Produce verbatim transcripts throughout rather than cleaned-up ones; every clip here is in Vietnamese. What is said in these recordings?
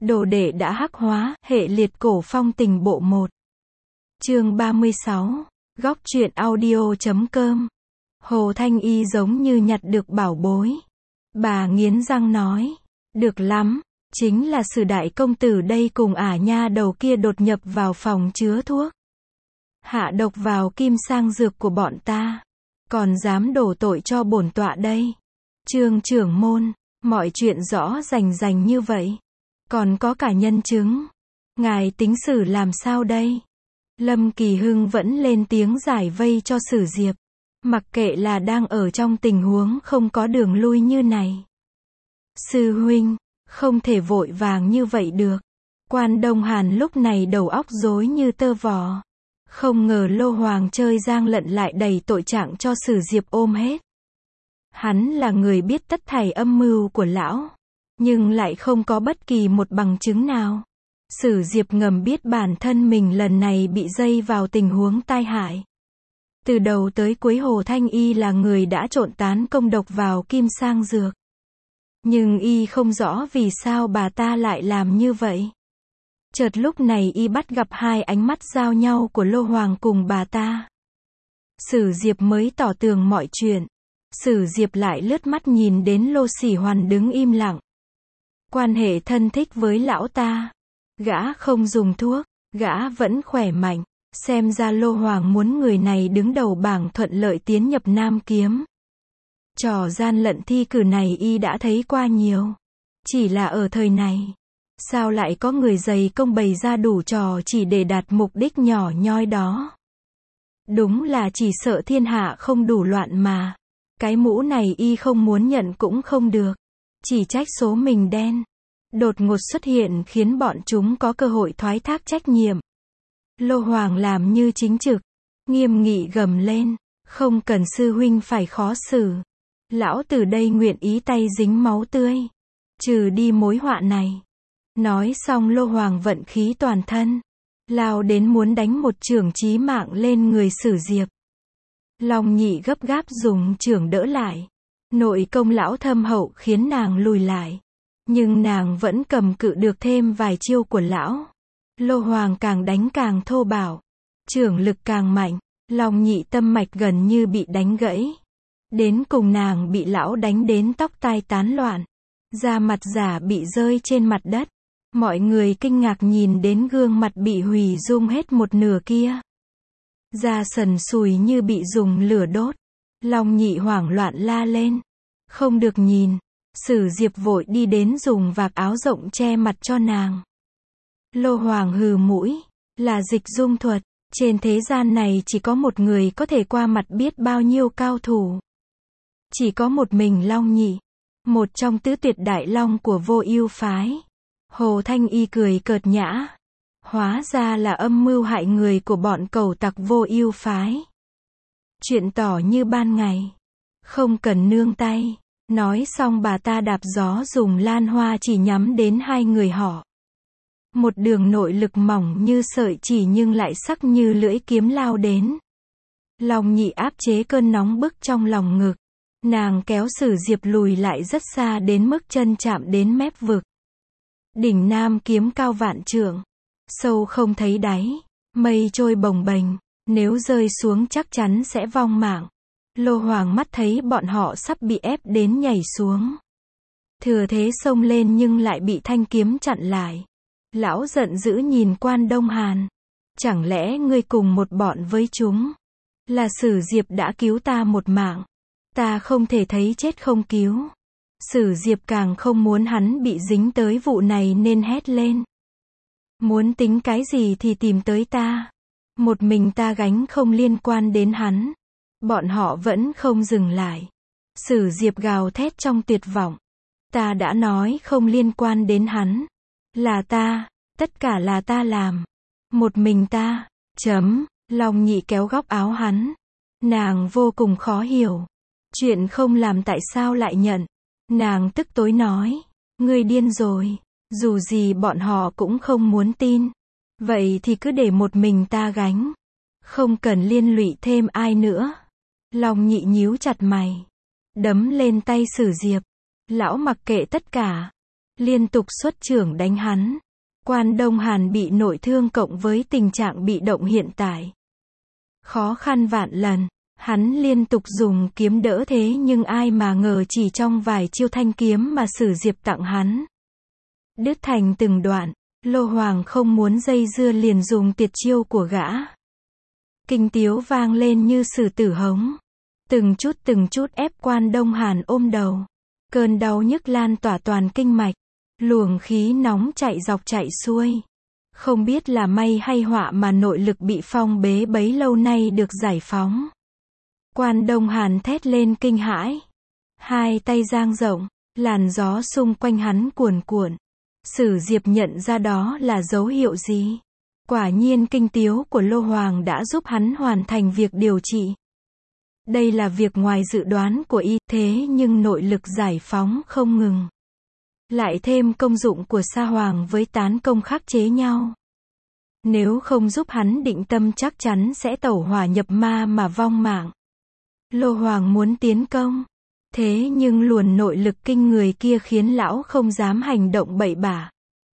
Đồ đệ đã hắc hóa, hệ liệt cổ phong tình bộ một. Chương ba mươi sáu. Góc truyện audio chấm com. Hồ Thanh Y giống như nhặt được bảo bối. Bà nghiến răng nói. Được lắm, chính là Sử đại công tử đây cùng ả nha đầu kia đột nhập vào phòng chứa thuốc. Hạ độc vào kim sang dược của bọn ta. Còn dám đổ tội cho bổn tọa đây. Trương trưởng môn, mọi chuyện rõ rành rành như vậy. Còn có cả nhân chứng. Ngài tính xử làm sao đây? Lâm Kỳ Hưng vẫn lên tiếng giải vây cho Sử Diệp. Mặc kệ là đang ở trong tình huống không có đường lui như này. Sư huynh, không thể vội vàng như vậy được. Quan Đông Hàn lúc này đầu óc rối như tơ vò. Không ngờ Lô Hoàng chơi giang lận lại đầy tội trạng cho Sử Diệp ôm hết. Hắn là người biết tất thảy âm mưu của lão, nhưng lại không có bất kỳ một bằng chứng nào. Sử Diệp ngầm biết bản thân mình lần này bị dây vào tình huống tai hại. Từ đầu tới cuối Hồ Thanh Y là người đã trộn tán công độc vào kim sang dược. Nhưng y không rõ vì sao bà ta lại làm như vậy. Chợt lúc này y bắt gặp hai ánh mắt giao nhau của Lô Hoàng cùng bà ta. Sử Diệp mới tỏ tường mọi chuyện. Sử Diệp lại lướt mắt nhìn đến Lô Sỉ Hoàn đứng im lặng. Quan hệ thân thích với lão ta. Gã không dùng thuốc, gã vẫn khỏe mạnh. Xem ra Lô Hoàng muốn người này đứng đầu bảng thuận lợi tiến nhập Nam Kiếm. Trò gian lận thi cử này y đã thấy qua nhiều. Chỉ là ở thời này, sao lại có người dày công bày ra đủ trò chỉ để đạt mục đích nhỏ nhoi đó. Đúng là chỉ sợ thiên hạ không đủ loạn mà. Cái mũ này y không muốn nhận cũng không được. Chỉ trách số mình đen. Đột ngột xuất hiện khiến bọn chúng có cơ hội thoái thác trách nhiệm. Lô Hoàng làm như chính trực. Nghiêm nghị gầm lên. Không cần sư huynh phải khó xử. Lão từ đây nguyện ý tay dính máu tươi. Trừ đi mối họa này. Nói xong Lô Hoàng vận khí toàn thân. Lao đến muốn đánh một chưởng chí mạng lên người Sử Diệp. Long Nhị gấp gáp dùng chưởng đỡ lại. Nội công lão thâm hậu khiến nàng lùi lại. Nhưng nàng vẫn cầm cự được thêm vài chiêu của lão. Lô Hoàng càng đánh càng thô bạo. Chưởng lực càng mạnh. Long Nhị tâm mạch gần như bị đánh gãy. Đến cùng nàng bị lão đánh đến tóc tai tán loạn. Da mặt giả bị rơi trên mặt đất. Mọi người kinh ngạc nhìn đến gương mặt bị hủy dung hết một nửa kia. Da sần sùi như bị dùng lửa đốt. Long Nhị hoảng loạn la lên. Không được nhìn. Sử Diệp vội đi đến dùng vạc áo rộng che mặt cho nàng. Lô Hoàng hừ mũi. Là dịch dung thuật. Trên thế gian này chỉ có một người có thể qua mặt biết bao nhiêu cao thủ. Chỉ có một mình Long Nhị. Một trong tứ tuyệt đại long của Vô Ưu phái. Hồ Thanh Y cười cợt nhã. Hóa ra là âm mưu hại người của bọn cẩu tặc Vô Ưu phái. Chuyện tỏ như ban ngày. Không cần nương tay. Nói xong bà ta đạp gió dùng lan hoa chỉ nhắm đến hai người họ. Một đường nội lực mỏng như sợi chỉ nhưng lại sắc như lưỡi kiếm lao đến. Long Nhị áp chế cơn nóng bức trong lòng ngực. Nàng kéo Sử Diệp lùi lại rất xa đến mức chân chạm đến mép vực. Đỉnh Nam Kiếm cao vạn trượng. Sâu không thấy đáy. Mây trôi bồng bềnh. Nếu rơi xuống chắc chắn sẽ vong mạng. Lô Hoàng mắt thấy bọn họ sắp bị ép đến nhảy xuống. Thừa thế xông lên nhưng lại bị thanh kiếm chặn lại. Lão giận dữ nhìn Quan Đông Hàn. Chẳng lẽ ngươi cùng một bọn với chúng? Là Sử Diệp đã cứu ta một mạng. Ta không thể thấy chết không cứu. Sử Diệp càng không muốn hắn bị dính tới vụ này nên hét lên. Muốn tính cái gì thì tìm tới ta. Một mình ta gánh không liên quan đến hắn. Bọn họ vẫn không dừng lại. Sử Diệp gào thét trong tuyệt vọng. Ta đã nói không liên quan đến hắn. Là ta. Tất cả là ta làm. Một mình ta. Chấm. Long Nhị kéo góc áo hắn. Nàng vô cùng khó hiểu. Chuyện không làm tại sao lại nhận. Nàng tức tối nói. Ngươi điên rồi. Dù gì bọn họ cũng không muốn tin. Vậy thì cứ để một mình ta gánh. Không cần liên lụy thêm ai nữa. Long Nhị nhíu chặt mày. Đấm lên tay Sử Diệp. Lão mặc kệ tất cả. liên tục xuất chưởng đánh hắn. Quan Đông Hàn bị nội thương cộng với tình trạng bị động hiện tại. Khó khăn vạn lần, hắn liên tục dùng kiếm đỡ thế nhưng ai mà ngờ chỉ trong vài chiêu thanh kiếm mà Sử Diệp tặng hắn. Đứt thành từng đoạn, Lô Hoàng không muốn dây dưa liền dùng tuyệt chiêu của gã. Kinh tiếu vang lên như sử tử hống. Từng chút từng chút ép Quan Đông Hàn ôm đầu. Cơn đau nhức lan tỏa toàn kinh mạch. Luồng khí nóng chạy dọc chạy xuôi. Không biết là may hay họa mà nội lực bị phong bế bấy lâu nay được giải phóng. Quan Đông Hàn thét lên kinh hãi. Hai tay dang rộng, làn gió xung quanh hắn cuồn cuộn. Sử Diệp nhận ra đó là dấu hiệu gì? Quả nhiên kinh tiếu của Lô Hoàng đã giúp hắn hoàn thành việc điều trị. Đây là việc ngoài dự đoán của y, thế nhưng nội lực giải phóng không ngừng. Lại thêm công dụng của sa hoàng với tán công khắc chế nhau. Nếu không giúp hắn định tâm chắc chắn sẽ tẩu hỏa nhập ma mà vong mạng. Lô Hoàng muốn tiến công. Thế nhưng luồn nội lực kinh người kia khiến lão không dám hành động bậy bạ.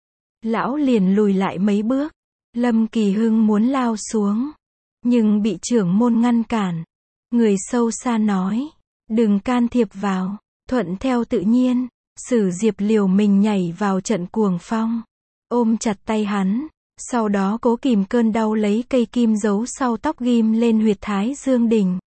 Lão liền lùi lại mấy bước. Lâm Kỳ Hưng muốn lao xuống. Nhưng bị trưởng môn ngăn cản. Người sâu xa nói. Đừng can thiệp vào. Thuận theo tự nhiên. Sử Diệp liều mình nhảy vào trận cuồng phong. Ôm chặt tay hắn. Sau đó cố kìm cơn đau lấy cây kim giấu sau tóc ghim lên huyệt thái dương đỉnh.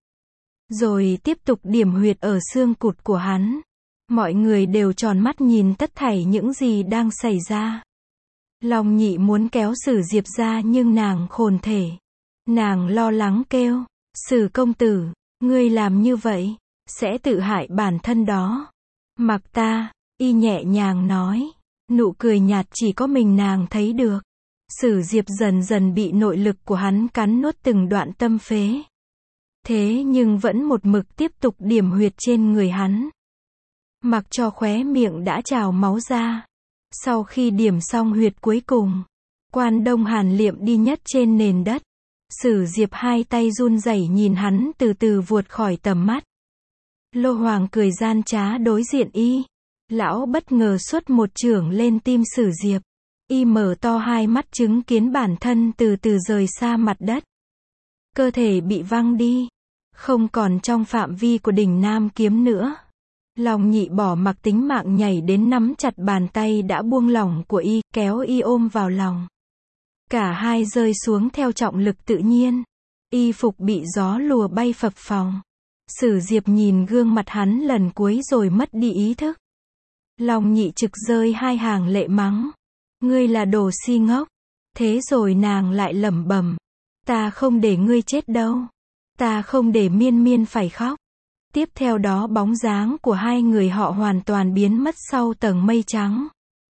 Rồi tiếp tục điểm huyệt ở xương cụt của hắn. Mọi người đều tròn mắt nhìn tất thảy những gì đang xảy ra. Long Nhị muốn kéo Sử Diệp ra nhưng nàng khôn thể. Nàng lo lắng kêu. Sử công tử, ngươi làm như vậy, sẽ tự hại bản thân đó. Mặc ta, y nhẹ nhàng nói. Nụ cười nhạt chỉ có mình nàng thấy được. Sử Diệp dần dần bị nội lực của hắn cắn nuốt từng đoạn tâm phế. Thế nhưng vẫn một mực tiếp tục điểm huyệt trên người hắn. Mặc cho khóe miệng đã trào máu ra. Sau khi điểm xong huyệt cuối cùng, Quan Đông Hàn liệm đi nhất trên nền đất. Sử Diệp hai tay run rẩy nhìn hắn từ từ vuột khỏi tầm mắt. Lô Hoàng cười gian trá đối diện y. Lão bất ngờ xuất một chưởng lên tim Sử Diệp. Y mở to hai mắt chứng kiến bản thân từ từ rời xa mặt đất. Cơ thể bị văng đi. Không còn trong phạm vi của đỉnh Nam Kiếm nữa. Long Nhị bỏ mặc tính mạng nhảy đến nắm chặt bàn tay đã buông lỏng của y, kéo y ôm vào lòng. Cả hai rơi xuống theo trọng lực tự nhiên. Y phục bị gió lùa bay phập phồng. Sử Diệp nhìn gương mặt hắn lần cuối rồi mất đi ý thức. Long Nhị trực rơi hai hàng lệ mắng. Ngươi là đồ si ngốc. Thế rồi nàng lại lẩm bẩm. Ta không để ngươi chết đâu. Ta không để Miên Miên phải khóc. Tiếp theo đó bóng dáng của hai người họ hoàn toàn biến mất sau tầng mây trắng.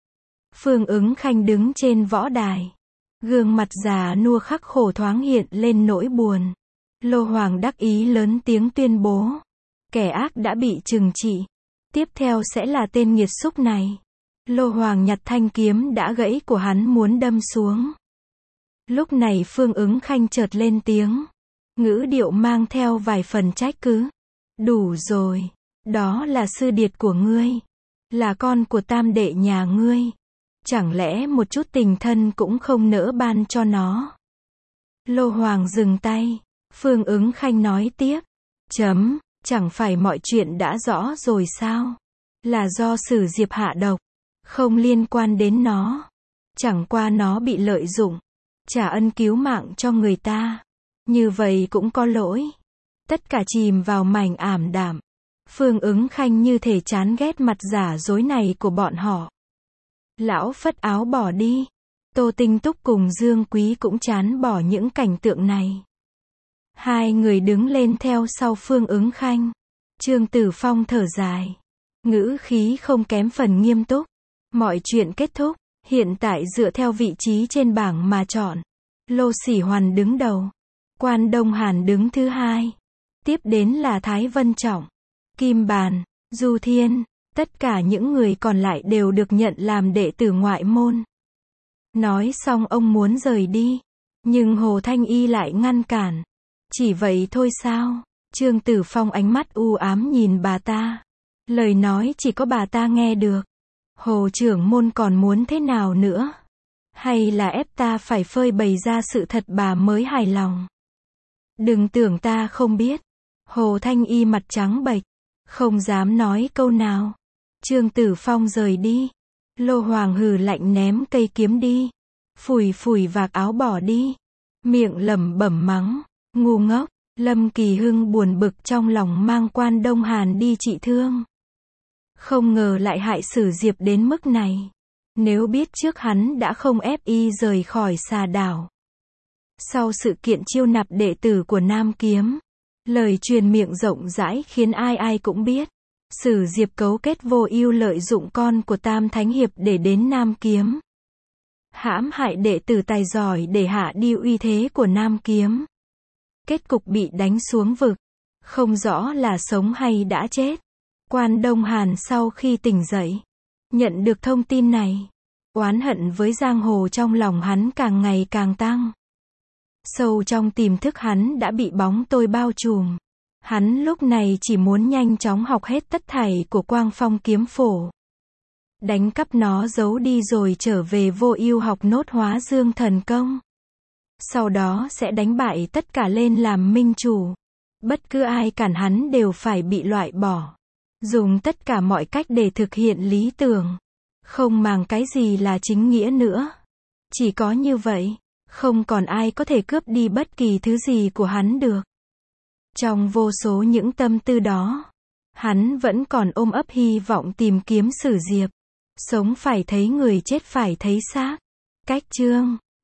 Phương Ứng Khanh đứng trên võ đài. Gương mặt già nua khắc khổ thoáng hiện lên nỗi buồn. Lô Hoàng đắc ý lớn tiếng tuyên bố. Kẻ ác đã bị trừng trị. Tiếp theo sẽ là tên nghiệt xúc này. Lô Hoàng nhặt thanh kiếm đã gãy của hắn muốn đâm xuống. Lúc này Phương Ứng Khanh chợt lên tiếng. Ngữ điệu mang theo vài phần trách cứ. Đủ rồi. Đó là sư điệt của ngươi. Là con của tam đệ nhà ngươi. Chẳng lẽ một chút tình thân cũng không nỡ ban cho nó. Lô Hoàng dừng tay. Phương Ứng Khanh nói tiếp. Chấm, chẳng phải mọi chuyện đã rõ rồi sao? Là do Sử Diệp hạ độc. Không liên quan đến nó. Chẳng qua nó bị lợi dụng. Trả ân cứu mạng cho người ta. Như vậy cũng có lỗi. Tất cả chìm vào mảnh ảm đạm. Phương Ứng Khanh như thể chán ghét mặt giả dối này của bọn họ. Lão phất áo bỏ đi. Tô Tinh Túc cùng Dương Quý cũng chán bỏ những cảnh tượng này. Hai người đứng lên theo sau Phương Ứng Khanh. Trương Tử Phong thở dài. Ngữ khí không kém phần nghiêm túc. Mọi chuyện kết thúc. Hiện tại dựa theo vị trí trên bảng mà chọn. Lô Sỉ Hoàn đứng đầu. Quan Đông Hàn đứng thứ hai. Tiếp đến là Thái Vân Trọng, Kim Bàn, Du Thiên. Tất cả những người còn lại đều được nhận làm đệ tử ngoại môn. Nói xong ông muốn rời đi. Nhưng Hồ Thanh Y lại ngăn cản. Chỉ vậy thôi sao? Trương Tử Phong ánh mắt u ám nhìn bà ta. Lời nói chỉ có bà ta nghe được. Hồ trưởng môn còn muốn thế nào nữa? Hay là ép ta phải phơi bày ra sự thật bà mới hài lòng? Đừng tưởng ta không biết. Hồ Thanh Y mặt trắng bệch, không dám nói câu nào. Trương Tử Phong rời đi. Lô Hoàng hừ lạnh ném cây kiếm đi. Phủi phủi vạt áo bỏ đi. Miệng lẩm bẩm mắng, ngu ngốc. Lâm Kỳ Hưng buồn bực trong lòng mang Quan Đông Hàn đi trị thương. Không ngờ lại hại Sử Diệp đến mức này. Nếu biết trước hắn đã không ép y rời khỏi Xà Đảo. Sau sự kiện chiêu nạp đệ tử của Nam Kiếm, lời truyền miệng rộng rãi khiến ai ai cũng biết. Sử Diệp cấu kết Vô Ưu lợi dụng con của Tam Thánh Hiệp để đến Nam Kiếm. Hãm hại đệ tử tài giỏi để hạ đi uy thế của Nam Kiếm. Kết cục bị đánh xuống vực. Không rõ là sống hay đã chết. Quan Đông Hàn sau khi tỉnh dậy, nhận được thông tin này, oán hận với giang hồ trong lòng hắn càng ngày càng tăng. Sâu trong tiềm thức hắn đã bị bóng tối bao trùm. Hắn lúc này chỉ muốn nhanh chóng học hết tất thảy của Quang Phong kiếm phổ. Đánh cắp nó giấu đi rồi trở về Vô Ưu học nốt Hóa Dương thần công. Sau đó sẽ đánh bại tất cả lên làm minh chủ. Bất cứ ai cản hắn đều phải bị loại bỏ. Dùng tất cả mọi cách để thực hiện lý tưởng. Không màng cái gì là chính nghĩa nữa. Chỉ có như vậy, không còn ai có thể cướp đi bất kỳ thứ gì của hắn được. Trong vô số những tâm tư đó, hắn vẫn còn ôm ấp hy vọng tìm kiếm Sử Diệp. Sống phải thấy người, chết phải thấy xác. Cách chương